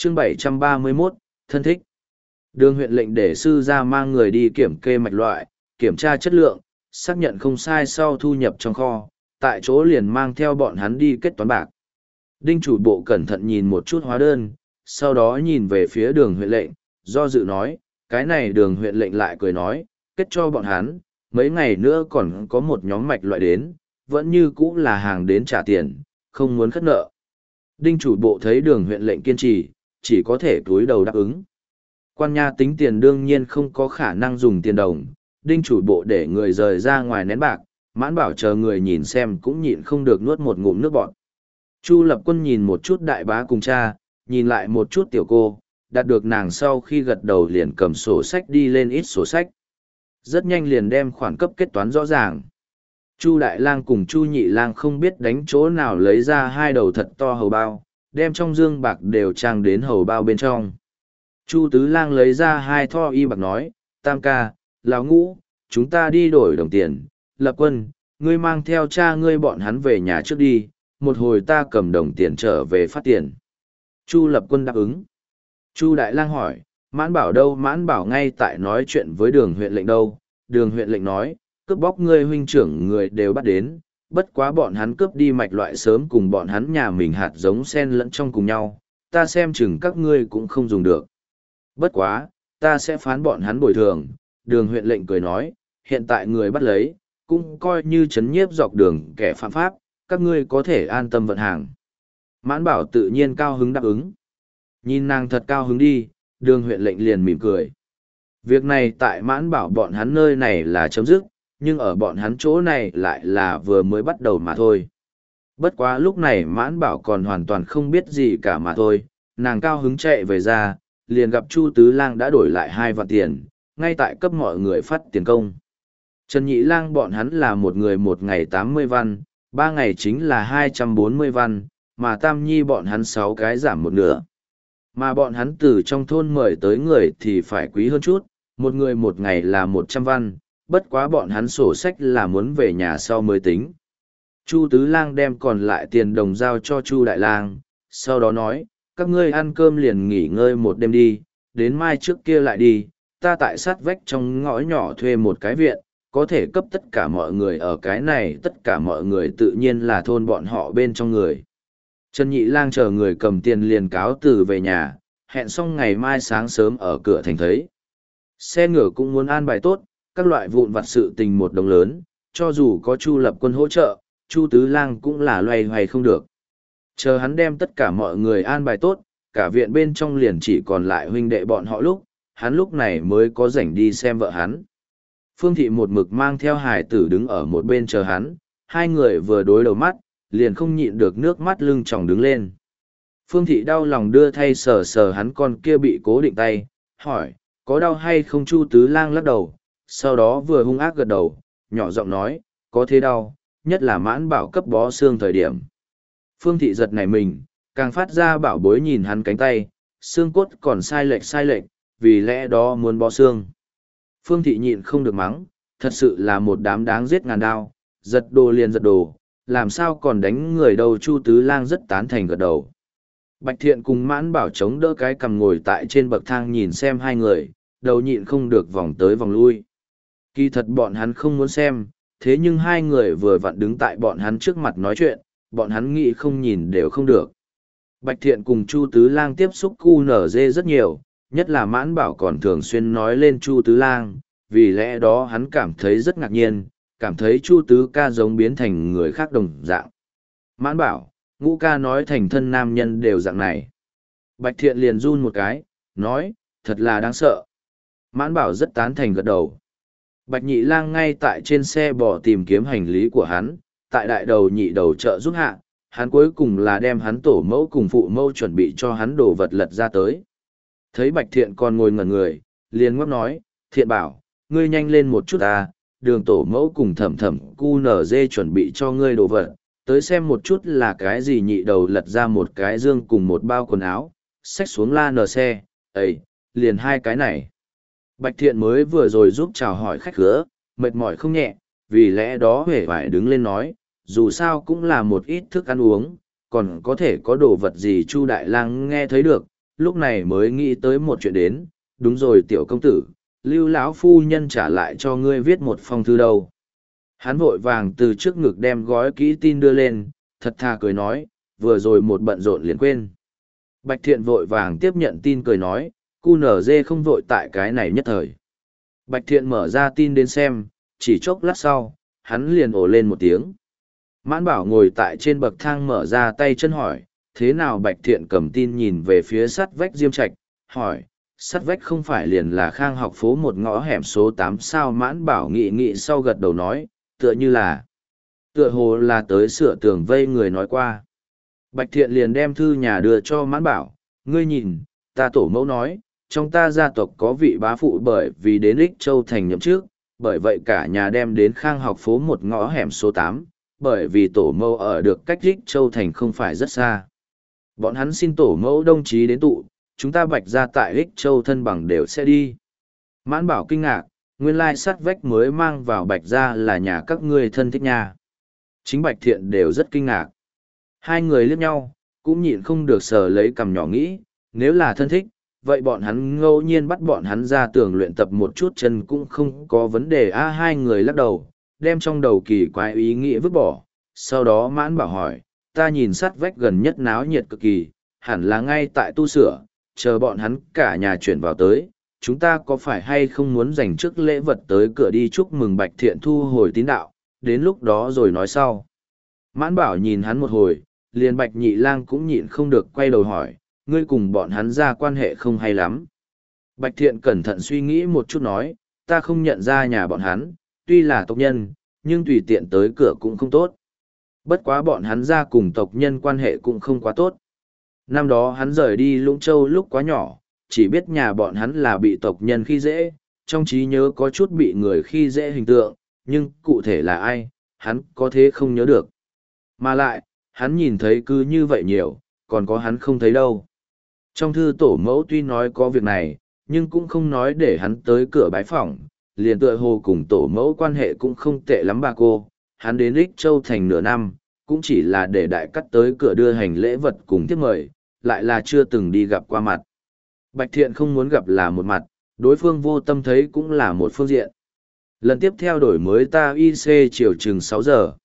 Chương 731, thân thích. Đường huyện lệnh để sư ra mang người đi kiểm kê mạch loại, kiểm tra chất lượng, xác nhận không sai sau thu nhập trong kho, tại chỗ liền mang theo bọn hắn đi kết toán bạc. Đinh chủ bộ cẩn thận nhìn một chút hóa đơn, sau đó nhìn về phía đường huyện lệnh, do dự nói, cái này đường huyện lệnh lại cười nói, kết cho bọn hắn, mấy ngày nữa còn có một nhóm mạch loại đến, vẫn như cũ là hàng đến trả tiền, không muốn khất nợ. Đinh chủ bộ thấy đường huyện lệnh kiên trì, chỉ có thể cúi đầu đáp ứng. Quan nha tính tiền đương nhiên không có khả năng dùng tiền đồng, đinh chủ bộ để người rời ra ngoài nén bạc, Mãn Bảo chờ người nhìn xem cũng nhịn không được nuốt một ngụm nước bọt. Chu Lập Quân nhìn một chút đại bá cùng cha, nhìn lại một chút tiểu cô, đạt được nàng sau khi gật đầu liền cầm sổ sách đi lên ít sổ sách. Rất nhanh liền đem khoản cấp kết toán rõ ràng. Chu Đại Lang cùng Chu Nhị Lang không biết đánh chỗ nào lấy ra hai đầu thật to hầu bao, đem trong dương bạc đều trang đến hầu bao bên trong. Chu Tứ Lang lấy ra hai tho y bạc nói, Tam ca, Lão Ngũ, chúng ta đi đổi đồng tiền. Lập Quân, ngươi mang theo cha ngươi bọn hắn về nhà trước đi, một hồi ta cầm đồng tiền trở về phát tiền. Chu Lập Quân đáp ứng. Chu Đại Lang hỏi, Mãn Bảo đâu? Mãn Bảo ngay tại nói chuyện với đường huyện lệnh đâu. Đường huyện lệnh nói, cướp bóc ngươi huynh trưởng người đều bắt đến, bất quá bọn hắn cướp đi mạch loại sớm cùng bọn hắn nhà mình hạt giống xen lẫn trong cùng nhau, ta xem chừng các ngươi cũng không dùng được. Bất quá, ta sẽ phán bọn hắn bồi thường. Đường huyện lệnh cười nói, hiện tại người bắt lấy, cũng coi như chấn nhiếp dọc đường kẻ phạm pháp, các ngươi có thể an tâm vận hàng. Mãn Bảo tự nhiên cao hứng đáp ứng. Nhìn nàng thật cao hứng đi, đường huyện lệnh liền mỉm cười. Việc này tại Mãn Bảo bọn hắn nơi này là chấm dứt, nhưng ở bọn hắn chỗ này lại là vừa mới bắt đầu mà thôi. Bất quá lúc này Mãn Bảo còn hoàn toàn không biết gì cả mà thôi, nàng cao hứng chạy về ra, liền gặp Chu Tứ Lang đã đổi lại 2 vạn tiền, ngay tại cấp mọi người phát tiền công. Trần Nhị Lang bọn hắn là một người một ngày 80 văn, 3 ngày chính là 240 văn, mà Tam Nhi bọn hắn 6 cái giảm một nửa. Mà bọn hắn từ trong thôn mời tới người thì phải quý hơn chút, một người một ngày là 100 văn, bất quá bọn hắn sổ sách là muốn về nhà sau mới tính. Chu Tứ Lang đem còn lại tiền đồng giao cho Chu Đại Lang, sau đó nói, các ngươi ăn cơm liền nghỉ ngơi một đêm đi, đến mai trước kia lại đi, ta tại sát vách trong ngõ nhỏ thuê một cái viện, có thể cấp tất cả mọi người ở cái này, tất cả mọi người tự nhiên là thôn bọn họ bên trong người. Trần Nhị Lang chờ người cầm tiền liền cáo từ về nhà, hẹn xong ngày mai sáng sớm ở cửa thành thấy. Xe ngựa cũng muốn an bài tốt, các loại vụn vặt sự tình một đồng lớn, cho dù có Chu Lập Quân hỗ trợ, Chu Tứ Lang cũng là loay hoay không được. Chờ hắn đem tất cả mọi người an bài tốt, cả viện bên trong liền chỉ còn lại huynh đệ bọn họ lúc, hắn lúc này mới có rảnh đi xem vợ hắn. Phương Thị một mực mang theo hài tử đứng ở một bên chờ hắn, hai người vừa đối đầu mắt, liền không nhịn được nước mắt lưng tròng đứng lên. Phương Thị đau lòng đưa thay sờ sờ hắn con kia bị cố định tay, hỏi, có đau hay không? Chu Tứ Lang lắc đầu, sau đó vừa hung ác gật đầu, nhỏ giọng nói, có thế đau, nhất là Mãn Bảo cấp bó xương thời điểm. Phương Thị giật nảy mình, càng phát ra bảo bối nhìn hắn cánh tay, xương cốt còn sai lệch, vì lẽ đó muốn bó xương. Phương Thị nhịn không được mắng, thật sự là một đám đáng giết ngàn đao, giật đồ liền giật đồ, làm sao còn đánh người đâu? Chu Tứ Lang rất tán thành gật đầu. Bạch Thiện cùng Mãn Bảo chống đỡ cái cằm ngồi tại trên bậc thang nhìn xem hai người, đầu nhịn không được vòng tới vòng lui. Kỳ thật bọn hắn không muốn xem, thế nhưng hai người vừa vặn đứng tại bọn hắn trước mặt nói chuyện, bọn hắn nghĩ không nhìn đều không được. Bạch Thiện cùng Chu Tứ Lang tiếp xúc QNZ rất nhiều, nhất là Mãn Bảo còn thường xuyên nói lên Chu Tứ Lang, vì lẽ đó hắn cảm thấy rất ngạc nhiên, cảm thấy Chu Tứ ca giống biến thành người khác đồng dạng. Mãn Bảo, Ngũ ca nói thành thân nam nhân đều dạng này. Bạch Thiện liền run một cái, nói, thật là đáng sợ. Mãn Bảo rất tán thành gật đầu. Bạch Nhị Lang ngay tại trên xe bò tìm kiếm hành lý của hắn, tại đại đầu nhị đầu trợ giúp hạ, hắn cuối cùng là đem hắn tổ mẫu cùng phụ mẫu chuẩn bị cho hắn đồ vật lật ra tới. Thấy Bạch Thiện còn ngồi ngẩn người, liền ngóc nói, Thiện bảo, ngươi nhanh lên một chút à, đường tổ mẫu cùng thẩm thẩm QNZ chuẩn bị cho ngươi đồ vật, tới xem một chút là cái gì. Nhị đầu lật ra một cái dương cùng một bao quần áo, xách xuống la nờ xe, ấy, liền hai cái này. Bạch Thiện mới vừa rồi giúp chào hỏi khách khứa, mệt mỏi không nhẹ, vì lẽ đó hề phải đứng lên nói, dù sao cũng là một ít thức ăn uống, còn có thể có đồ vật gì. Chu Đại Lang nghe thấy được, lúc này mới nghĩ tới một chuyện đến, đúng rồi tiểu công tử, Lưu lão phu nhân trả lại cho ngươi viết một phong thư đâu. Hắn vội vàng từ trước ngực đem gói kỹ tin đưa lên, thật thà cười nói, vừa rồi một bận rộn liền quên. Bạch Thiện vội vàng tiếp nhận tin cười nói, cu nở dê không vội tại cái này nhất thời. Bạch Thiện mở ra tin đến xem, chỉ chốc lát sau, hắn liền ồ lên một tiếng. Mãn Bảo ngồi tại trên bậc thang mở ra tay chân hỏi, thế nào Bạch Thiện cầm tin nhìn về phía sắt vách Diêm Trạch, hỏi, sắt vách không phải liền là Khang học phố một ngõ hẻm số 8 sao? Mãn Bảo nghị nghị sau gật đầu nói, tựa hồ là tới sửa tường vây người nói qua. Bạch Thiện liền đem thư nhà đưa cho Mãn Bảo, ngươi nhìn, ta tổ mẫu nói, trong ta gia tộc có vị bá phụ bởi vì đến Ích Châu thành nhậm trước, bởi vậy cả nhà đem đến Khang học phố một ngõ hẻm số 8, bởi vì tổ mẫu ở được cách Ích Châu thành không phải rất xa. Bọn hắn xin tổ mẫu đồng chí đến tụ, chúng ta Bạch gia tại Ích Châu thân bằng đều sẽ đi. Mãn Bảo kinh ngạc, nguyên lai sắt vách mới mang vào Bạch gia là nhà các ngươi thân thích nhà. Chính Bạch Thiện đều rất kinh ngạc. Hai người liếc nhau, cũng nhịn không được sờ lấy cằm nhỏ nghĩ, nếu là thân thích, vậy bọn hắn ngẫu nhiên bắt bọn hắn ra tường luyện tập một chút chân cũng không có vấn đề. Hai người lắc đầu, đem trong đầu kỳ quái ý nghĩ vứt bỏ. Sau đó Mãn Bảo hỏi, ta nhìn sát vách gần nhất náo nhiệt cực kỳ, hẳn là ngay tại tu sửa, chờ bọn hắn cả nhà chuyển vào tới, chúng ta có phải hay không muốn dành trước lễ vật tới cửa đi chúc mừng Bạch Thiện thu hồi tín đạo, đến lúc đó rồi nói sau. Mãn Bảo nhìn hắn một hồi, liền Bạch Nhị Lang cũng nhịn không được quay đầu hỏi, ngươi cùng bọn hắn ra quan hệ không hay lắm. Bạch Thiện cẩn thận suy nghĩ một chút nói, ta không nhận ra nhà bọn hắn, tuy là tộc nhân, nhưng tùy tiện tới cửa cũng không tốt. Bất quá bọn hắn ra cùng tộc nhân quan hệ cũng không quá tốt. Năm đó hắn rời đi Lũng Châu lúc quá nhỏ, chỉ biết nhà bọn hắn là bị tộc nhân khi dễ, trong trí nhớ có chút bị người khi dễ hình tượng, nhưng cụ thể là ai, hắn có thế không nhớ được. Mà lại, hắn nhìn thấy cứ như vậy nhiều, còn có hắn không thấy đâu. Trong thư tổ mẫu tuy nói có việc này, nhưng cũng không nói để hắn tới cửa bái phỏng, liền tựa hồ cùng tổ mẫu quan hệ cũng không tệ lắm bà cô. Hắn đến Ích Châu thành nửa năm, cũng chỉ là để đại cắt tới cửa đưa hành lễ vật cùng tiếp mời, lại là chưa từng đi gặp qua mặt. Bạch Thiện không muốn gặp là một mặt, đối phương vô tâm thấy cũng là một phương diện. Lần tiếp theo đổi mới ta IC chiều chừng 6 giờ.